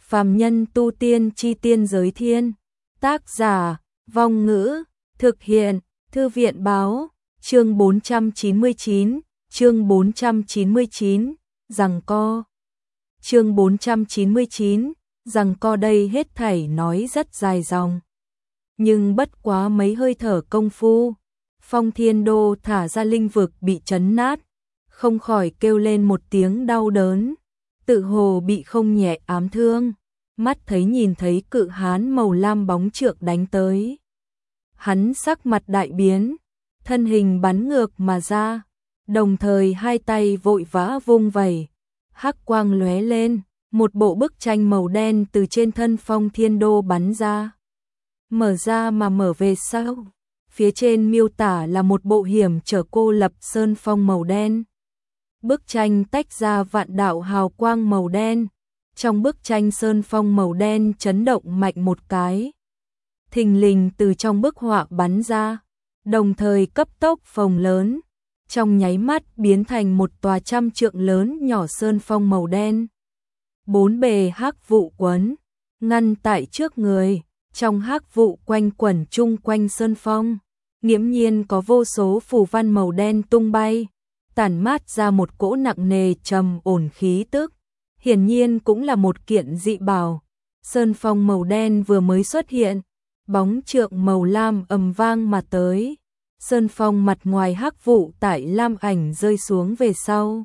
Phàm nhân tu tiên chi tiên giới thiên. Tác giả, Vong Ngữ, thực hiện, Thư viện báo, chương 499, chương 499, giằng co. Chương 499, giằng co đây hết thảy nói rất dài dòng. Nhưng bất quá mấy hơi thở công phu, Phong Thiên Đô thả ra linh vực bị chấn nát, không khỏi kêu lên một tiếng đau đớn, tự hồ bị không nhẹ ám thương, mắt nhìn thấy cự hán màu lam bóng trượng đánh tới. Hắn sắc mặt đại biến, thân hình bắn ngược mà ra, đồng thời hai tay vội vã vung vẩy, hắc quang lóe lên, một bộ bức tranh màu đen từ trên thân Phong Thiên Đô bắn ra. Mở ra mà mở về sau, phía trên miêu tả là một bộ hiểm trở cô lập sơn phong màu đen. Bức tranh tách ra vạn đạo hào quang màu đen, trong bức tranh sơn phong màu đen chấn động mạnh một cái. Thình lình từ trong bức họa bắn ra, đồng thời cấp tốc phồng lớn, trong nháy mắt biến thành một tòa 100 trượng lớn nhỏ sơn phong màu đen. Bốn bề hắc vụ quấn, ngăn tại trước người, trong hắc vụ quanh quẩn chung quanh sơn phong, nghiễm nhiên có vô số phù văn màu đen tung bay, tản mát ra một cỗ nặng nề trầm ổn khí tức, hiển nhiên cũng là một kiện dị bảo. Sơn phong màu đen vừa mới xuất hiện, bóng trượng màu lam ầm vang mà tới. Sơn phong mặt ngoài hắc vụ tại lam ảnh rơi xuống về sau,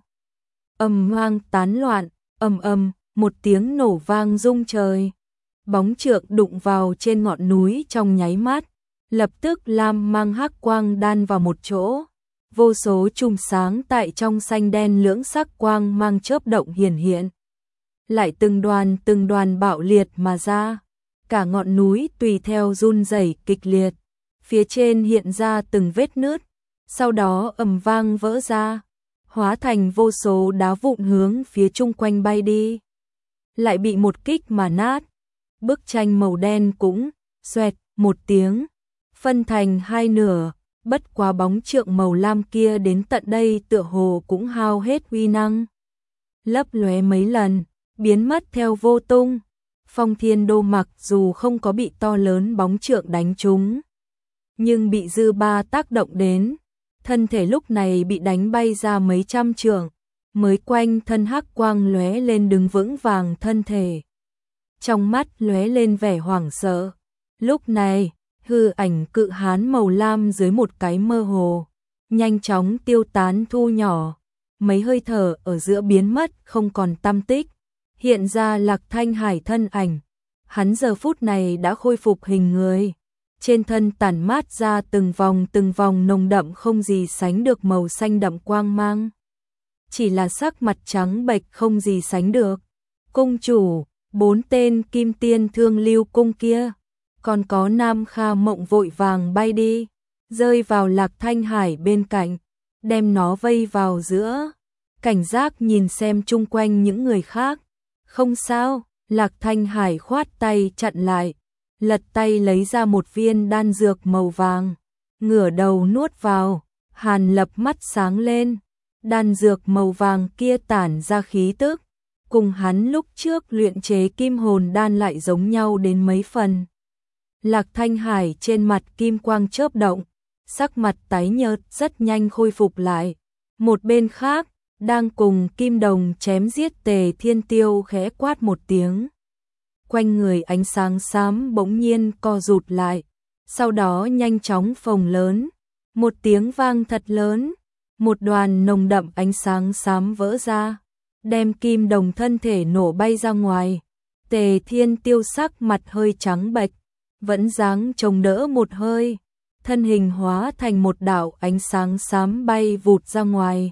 ầm vang tán loạn, ầm một tiếng nổ vang rung trời. Bóng trượng đụng vào trên ngọn núi trong nháy mắt, lập tức lam mang hắc quang đan vào một chỗ. Vô số chùm sáng tại trong xanh đen lưỡng sắc quang mang chớp động hiển hiện. Lại từng đoàn bạo liệt mà ra, cả ngọn núi tùy theo run rẩy kịch liệt, phía trên hiện ra từng vết nứt, sau đó ầm vang vỡ ra, hóa thành vô số đá vụn hướng phía chung quanh bay đi. Lại bị một kích mà nát, bức tranh màu đen cũng xoẹt một tiếng, phân thành hai nửa. Bất quá bóng trượng màu lam kia đến tận đây tựa hồ cũng hao hết uy năng, lấp lóe mấy lần, biến mất theo vô tung. Phong Thiên Đô mặc dù không có bị to lớn bóng trượng đánh trúng, nhưng bị dư ba tác động đến, thân thể lúc này bị đánh bay ra mấy trăm trượng, mới quanh thân hắc quang lóe lên đứng vững vàng thân thể. Trong mắt lóe lên vẻ hoảng sợ, lúc này hư ảnh cự hán màu lam dưới một cái mơ hồ, nhanh chóng tiêu tán thu nhỏ, mấy hơi thở ở giữa biến mất không còn tăm tích, hiện ra Lạc Thanh Hải thân ảnh. Hắn giờ phút này đã khôi phục hình người, trên thân tản mát ra từng vòng nồng đậm không gì sánh được màu xanh đậm quang mang. Chỉ là sắc mặt trắng bệch không gì sánh được. Cung chủ, 4 tên kim tiên Thương Lưu cung kia, còn có Nam Kha Mộng vội vàng bay đi, rơi vào Lạc Thanh Hải bên cạnh, đem nó vây vào giữa, cảnh giác nhìn xem chung quanh những người khác. Không sao, Lạc Thanh Hải khoát tay chặn lại, lật tay lấy ra một viên đan dược màu vàng, ngửa đầu nuốt vào. Hàn Lập mắt sáng lên, đan dược màu vàng kia tản ra khí tức, cùng hắn lúc trước luyện chế kim hồn đan lại giống nhau đến mấy phần. Lạc Thanh Hải trên mặt kim quang chớp động, sắc mặt tái nhợt rất nhanh khôi phục lại. Một bên khác, đang cùng Kim Đồng chém giết Tề Thiên Tiêu khẽ quát một tiếng. Quanh người ánh sáng xám bỗng nhiên co rụt lại, sau đó nhanh chóng phồng lớn. Một tiếng vang thật lớn, một đoàn nồng đậm ánh sáng xám vỡ ra, đem Kim Đồng thân thể nổ bay ra ngoài. Tề Thiên Tiêu sắc mặt hơi trắng bệch, vẫn dáng chống đỡ một hơi, thân hình hóa thành một đạo ánh sáng xám bay vụt ra ngoài.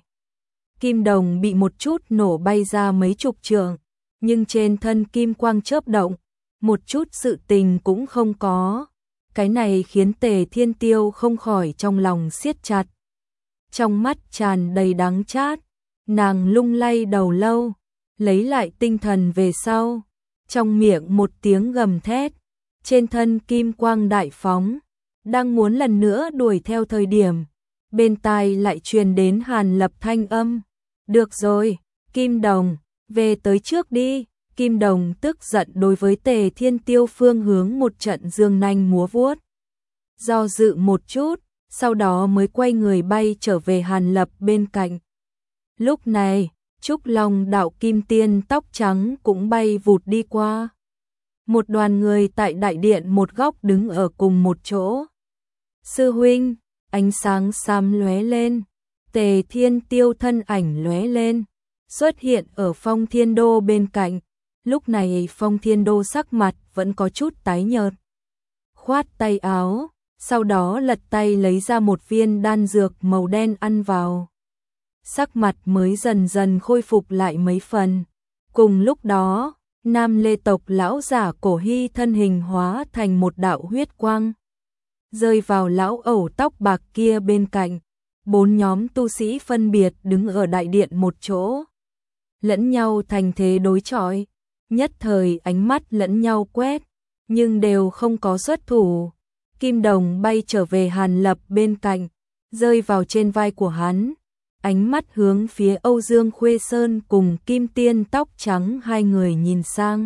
Kim Đồng bị một chút nổ bay ra mấy chục trượng, nhưng trên thân kim quang chớp động, một chút sự tình cũng không có. Cái này khiến Tề Thiên Tiêu không khỏi trong lòng siết chặt. Trong mắt tràn đầy đắng chát, nàng lung lay đầu lâu, lấy lại tinh thần về sau, trong miệng một tiếng gầm thét, trên thân kim quang đại phóng, đang muốn lần nữa đuổi theo thời điểm, bên tai lại truyền đến Hàn Lập thanh âm. Được rồi, Kim Đồng, về tới trước đi. Kim Đồng tức giận đối với Tề Thiên Tiêu phương hướng một trận dương nanh múa vuốt. Do dự một chút, sau đó mới quay người bay trở về Hàn Lập bên cạnh. Lúc này, Trúc Long đạo kim tiên tóc trắng cũng bay vụt đi qua. Một đoàn người tại đại điện một góc đứng ở cùng một chỗ. Sư huynh, ánh sáng xám lóe lên, Tề Thiên Tiêu thân ảnh lóe lên, xuất hiện ở Phong Thiên Đô bên cạnh. Lúc này Phong Thiên Đô sắc mặt vẫn có chút tái nhợt. Khoát tay áo, sau đó lật tay lấy ra một viên đan dược màu đen ăn vào. Sắc mặt mới dần dần khôi phục lại mấy phần. Cùng lúc đó, Nam Lê tộc lão giả Cổ Hy thân hình hóa thành một đạo huyết quang, rơi vào lão ẩu tóc bạc kia bên cạnh. 4 nhóm tu sĩ phân biệt đứng ở đại điện một chỗ, lẫn nhau thành thế đối chọi, nhất thời ánh mắt lẫn nhau quét, nhưng đều không có xuất thủ. Kim Đồng bay trở về Hàn Lập bên cạnh, rơi vào trên vai của hắn, ánh mắt hướng phía Âu Dương Khuê Sơn cùng Kim Tiên tóc trắng hai người nhìn sang.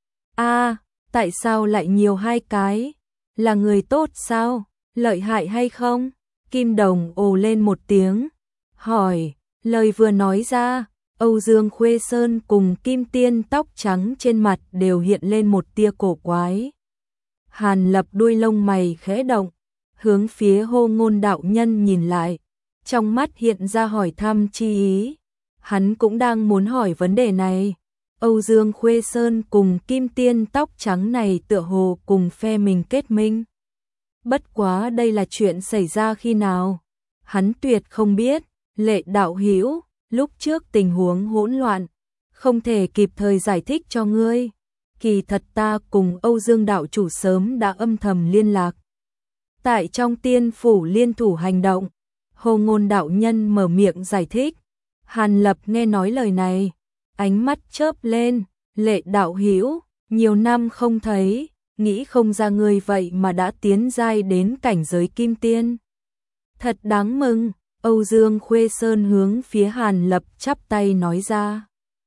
Tại sao lại nhiều hai cái? Là người tốt sao? Lợi hại hay không? Kim Đồng ồ lên một tiếng, hỏi, lời vừa nói ra, Âu Dương Khuê Sơn cùng Kim Tiên tóc trắng trên mặt đều hiện lên một tia cổ quái. Hàn Lập đuôi lông mày khẽ động, hướng phía Hô Ngôn đạo nhân nhìn lại, trong mắt hiện ra hỏi thăm chi ý. Hắn cũng đang muốn hỏi vấn đề này. Âu Dương Khuê Sơn cùng Kim Tiên tóc trắng này tựa hồ cùng phe mình kết minh. Bất quá đây là chuyện xảy ra khi nào? Hắn tuyệt không biết. Lệ đạo hữu, lúc trước tình huống hỗn loạn, không thể kịp thời giải thích cho ngươi. Kỳ thật ta cùng Âu Dương đạo chủ sớm đã âm thầm liên lạc. Tại trong tiên phủ liên thủ hành động, Hồ Ngôn đạo nhân mở miệng giải thích. Hàn Lập nghe nói lời này, ánh mắt chớp lên, Lệ đạo hữu, nhiều năm không thấy, nghĩ không ra ngươi vậy mà đã tiến giai đến cảnh giới kim tiên. Thật đáng mừng. Âu Dương Khuê Sơn hướng phía Hàn Lập chắp tay nói ra.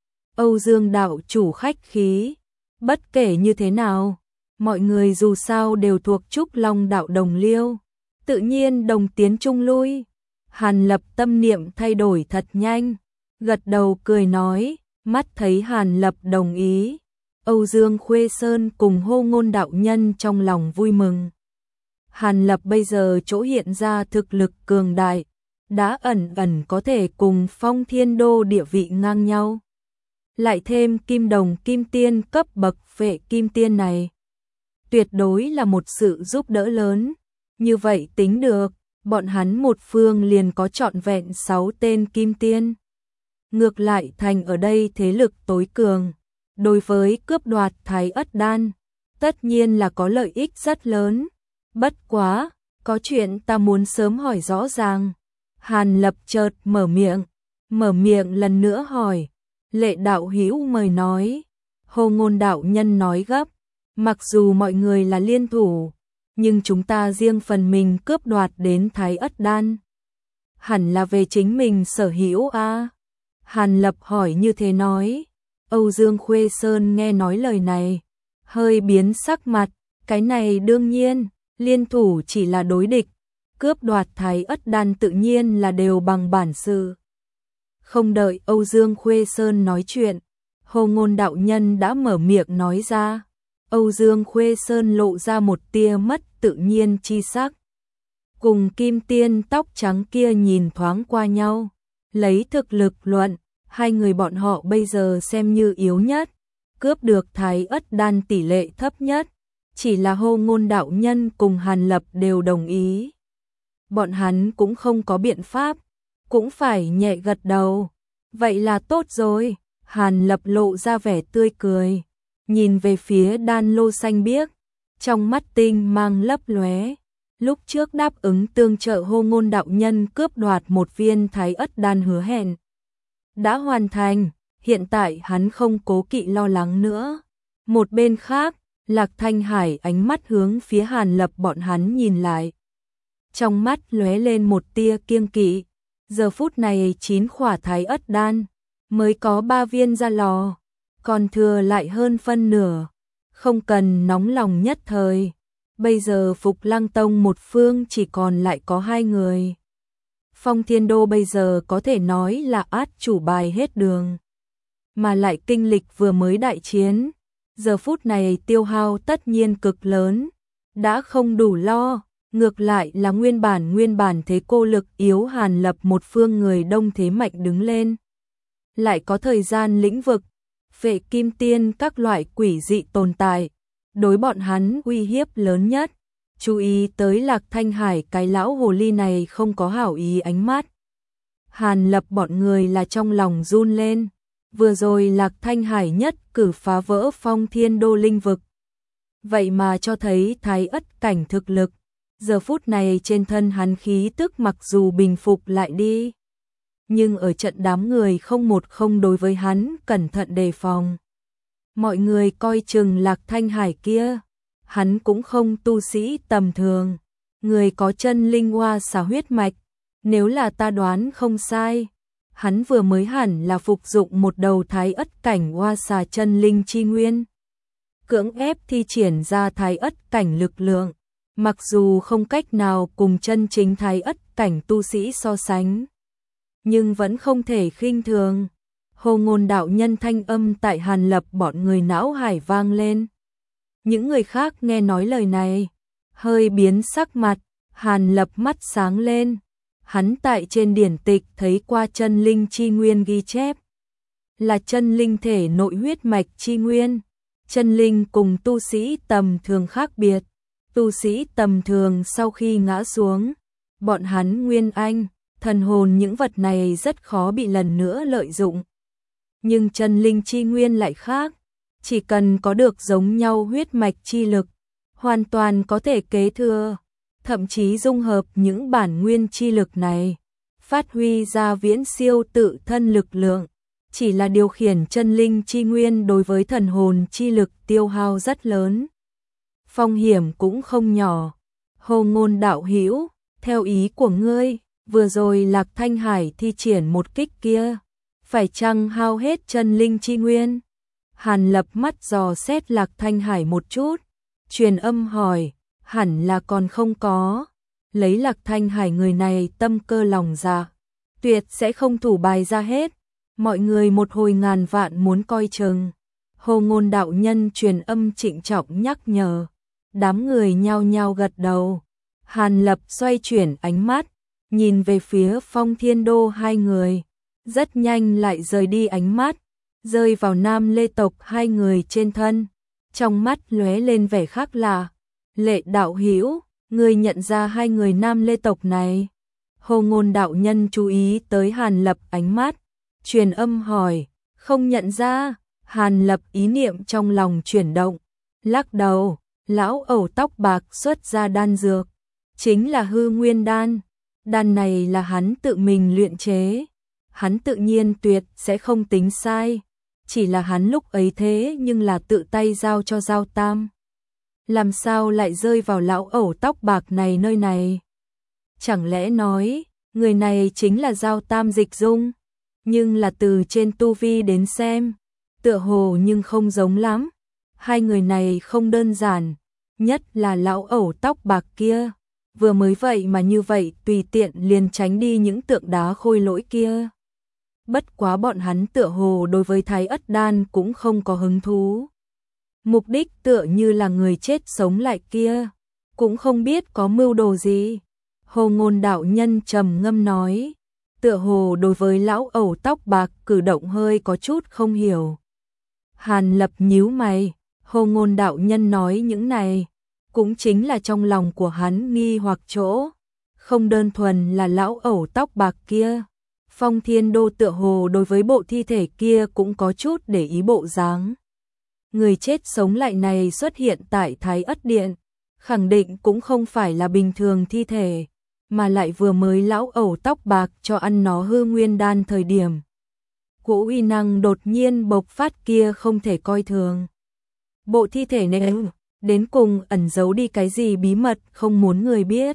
Âu Dương đạo chủ khách khí, bất kể như thế nào, mọi người dù sao đều thuộc Trúc Long đạo đồng liêu, tự nhiên đồng tiến chung lui. Hàn Lập tâm niệm thay đổi thật nhanh, gật đầu cười nói, mắt thấy Hàn Lập đồng ý. Âu Dương Khuê Sơn cùng Hô Ngôn đạo nhân trong lòng vui mừng. Hàn Lập bây giờ chỗ hiện ra thực lực cường đại, đã ẩn ẩn có thể cùng Phong Thiên Đô địa vị ngang nhau. Lại thêm Kim Đồng Kim Tiên cấp bậc Phệ Kim Tiên này, tuyệt đối là một sự giúp đỡ lớn. Như vậy tính được, bọn hắn một phương liền có trọn vẹn 6 tên Kim Tiên. Ngược lại thành ở đây thế lực tối cường, đối với cướp đoạt Thái Ất Đan, tất nhiên là có lợi ích rất lớn. Bất quá, có chuyện ta muốn sớm hỏi rõ ràng. Hàn Lập chợt mở miệng lần nữa hỏi. Lệ đạo hữu mời nói. Hồ Ngôn đạo nhân nói gấp, mặc dù mọi người là liên thủ, nhưng chúng ta riêng phần mình cướp đoạt đến Thái Ất Đan, hẳn là về chính mình sở hữu a. Hàn Lập hỏi như thế nói. Âu Dương Khuê Sơn nghe nói lời này, hơi biến sắc mặt, cái này đương nhiên, liên thủ chỉ là đối địch, cướp đoạt Thái Ất Đan tự nhiên là đều bằng bản sự. Không đợi Âu Dương Khuê Sơn nói chuyện, Hồ Ngôn đạo nhân đã mở miệng nói ra. Âu Dương Khuê Sơn lộ ra một tia mất tự nhiên chi sắc. Cùng Kim Tiên tóc trắng kia nhìn thoáng qua nhau, lấy thực lực luận, hai người bọn họ bây giờ xem như yếu nhất, cướp được Thái Ất Đan tỷ lệ thấp nhất, chỉ là Hồ Ngôn đạo nhân cùng Hàn Lập đều đồng ý. Bọn hắn cũng không có biện pháp, cũng phải nhẹ gật đầu. Vậy là tốt rồi. Hàn Lập lộ ra vẻ tươi cười, nhìn về phía đan lô xanh biếc, trong mắt tinh mang lấp lóe. Lúc trước đáp ứng tương trợ Hồ Ngôn đạo nhân cướp đoạt một viên Thái Ất Đan hứa hẹn đã hoàn thành, hiện tại hắn không cố kỵ lo lắng nữa. Một bên khác, Lạc Thanh Hải ánh mắt hướng phía Hàn Lập bọn hắn nhìn lại, trong mắt lóe lên một tia kiêng kỵ. Giờ phút này 9 khỏa Thái Ất Đan, mới có 3 viên ra lò, còn thừa lại hơn phân nửa, không cần nóng lòng nhất thời. Bây giờ Phục Lăng Tông một phương chỉ còn lại có 2 người. Phong Thiên Đô bây giờ có thể nói là át chủ bài hết đường. Mà lại kinh lịch vừa mới đại chiến, giờ phút này tiêu hao tất nhiên cực lớn, đã không đủ lo, ngược lại là nguyên bản thế cô lực yếu Hàn Lập một phương người đông thế mạnh đứng lên. Lại có thời gian lĩnh vực, Phệ Kim Tiên các loại quỷ dị tồn tại, đối bọn hắn uy hiếp lớn nhất. Chú ý tới Lạc Thanh Hải, cái lão hồ ly này không có hảo ý ánh mắt. Hàn Lập bọn người là trong lòng run lên. Vừa rồi Lạc Thanh Hải nhất cử phá vỡ Phong Thiên Đô linh vực. Vậy mà cho thấy Thái Ất cảnh thực lực. Giờ phút này trên thân hắn khí tức mặc dù bình phục lại đi, nhưng ở trận đám người không đối với hắn cẩn thận đề phòng. Mọi người coi chừng Lạc Thanh Hải kia, hắn cũng không tu sĩ tầm thường, người có chân linh hoa xà huyết mạch, nếu là ta đoán không sai, hắn vừa mới hẳn là phục dụng một đầu Thái Ất cảnh hoa xà chân linh chi nguyên, cưỡng ép thi triển ra Thái Ất cảnh lực lượng, mặc dù không cách nào cùng chân chính Thái Ất cảnh tu sĩ so sánh, nhưng vẫn không thể khinh thường. Hồ Ngôn đạo nhân thanh âm tại Hàn Lập bọn người não hải vang lên. Những người khác nghe nói lời này, hơi biến sắc mặt, Hàn Lập mắt sáng lên. Hắn tại trên điển tịch thấy qua chân linh chi nguyên ghi chép, là chân linh thể nội huyết mạch chi nguyên. Chân linh cùng tu sĩ tầm thường khác biệt. Tu sĩ tầm thường sau khi ngã xuống, bọn hắn nguyên anh, thần hồn những vật này rất khó bị lần nữa lợi dụng. Nhưng chân linh chi nguyên lại khác, chỉ cần có được giống nhau huyết mạch chi lực, hoàn toàn có thể kế thừa, thậm chí dung hợp những bản nguyên chi lực này, phát huy ra viễn siêu tự thân lực lượng. Chỉ là điều khiển chân linh chi nguyên đối với thần hồn chi lực tiêu hao rất lớn. Phong hiểm cũng không nhỏ. Hồ Ngôn đạo hữu, theo ý của ngươi, vừa rồi Lạc Thanh Hải thi triển một kích kia, phải chăng hao hết chân linh chi nguyên? Hàn Lập mắt dò xét Lạc Thanh Hải một chút, truyền âm hỏi, hẳn là còn không có. Lấy Lạc Thanh Hải người này tâm cơ lòng dạ, tuyệt sẽ không thủ bài ra hết. Mọi người một hồi ngàn vạn muốn coi chừng. Hồ Ngôn đạo nhân truyền âm trịnh trọng nhắc nhở. Đám người nhao nhao gật đầu. Hàn Lập xoay chuyển ánh mắt, nhìn về phía Phong Thiên Đô 2 người, rất nhanh lại rời đi ánh mắt, rơi vào Nam Lê tộc 2 người trên thân, trong mắt lóe lên vẻ khác lạ. Lệ đạo hữu, ngươi nhận ra 2 người Nam Lê tộc này? Hồ Ngôn đạo nhân chú ý tới Hàn Lập ánh mắt, truyền âm hỏi, không nhận ra. Hàn Lập ý niệm trong lòng chuyển động, lắc đầu. Lão ẩu tóc bạc xuất ra đan dược, chính là hư nguyên đan. Đan này là hắn tự mình luyện chế, hắn tự nhiên tuyệt sẽ không tính sai. Chỉ là hắn lúc ấy thế nhưng là tự tay giao cho Giao Tam, làm sao lại rơi vào lão ẩu tóc bạc này nơi này? Chẳng lẽ nói người này chính là Giao Tam Dịch Dung? Nhưng là từ trên tu vi đến xem, tựa hồ nhưng không giống lắm. 2 người này không đơn giản, nhất là lão ẩu tóc bạc kia, vừa mới vậy mà như vậy tùy tiện liền tránh đi những tượng đá khôi lỗi kia. Bất quá bọn hắn tựa hồ đối với Thái Ất đan cũng không có hứng thú. Mục đích tựa như là người chết sống lại kia, cũng không biết có mưu đồ gì. Hồ Ngôn đạo nhân trầm ngâm nói, tựa hồ đối với lão ẩu tóc bạc cử động hơi có chút không hiểu. Hàn Lập nhíu mày, Hồ Ngôn đạo nhân nói những này, cũng chính là trong lòng của hắn nghi hoặc chỗ, không đơn thuần là lão ẩu tóc bạc kia. Phong Thiên Đô tựa hồ đối với bộ thi thể kia cũng có chút để ý bộ dáng. Người chết sống lại này xuất hiện tại Thái Ất Điện, khẳng định cũng không phải là bình thường thi thể, mà lại vừa mới lão ẩu tóc bạc cho ăn nó hư nguyên đan thời điểm. Cỗ uy năng đột nhiên bộc phát kia không thể coi thường. Bộ thi thể này đến cùng ẩn giấu đi cái gì bí mật không muốn người biết.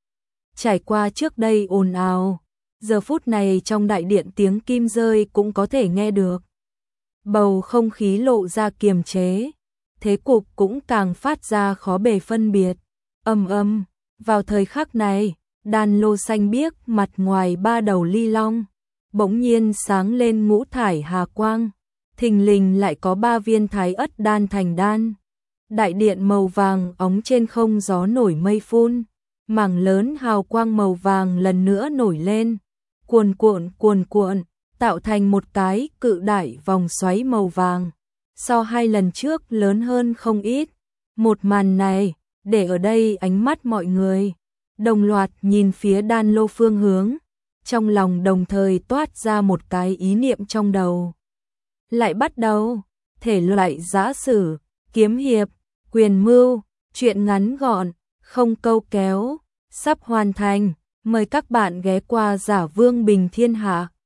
Trải qua trước đây ồn ào, giờ phút này trong đại điện tiếng kim rơi cũng có thể nghe được. Bầu không khí lộ ra kiềm chế, thế cục cũng càng phát ra khó bề phân biệt. Vào thời khắc này, đan lô xanh biếc mặt ngoài ba đầu ly long, bỗng nhiên sáng lên ngũ thải hà quang, thình lình lại có 3 viên thái ất đan thành đan. Đại điện màu vàng óng trên không gió nổi mây phun, mảng lớn hào quang màu vàng lần nữa nổi lên, cuồn cuộn, tạo thành một cái cự đại vòng xoáy màu vàng. So 2 lần trước lớn hơn không ít. Một màn này, để ở đây ánh mắt mọi người đồng loạt nhìn phía đan lô phương hướng, trong lòng đồng thời toát ra một cái ý niệm trong đầu. Lại bắt đầu, thể loại giã sử, kiếm hiệp, quyền mưu, truyện ngắn gọn, không câu kéo, sắp hoàn thành. Mời các bạn ghé qua Giả Vương Bình Thiên Hạ.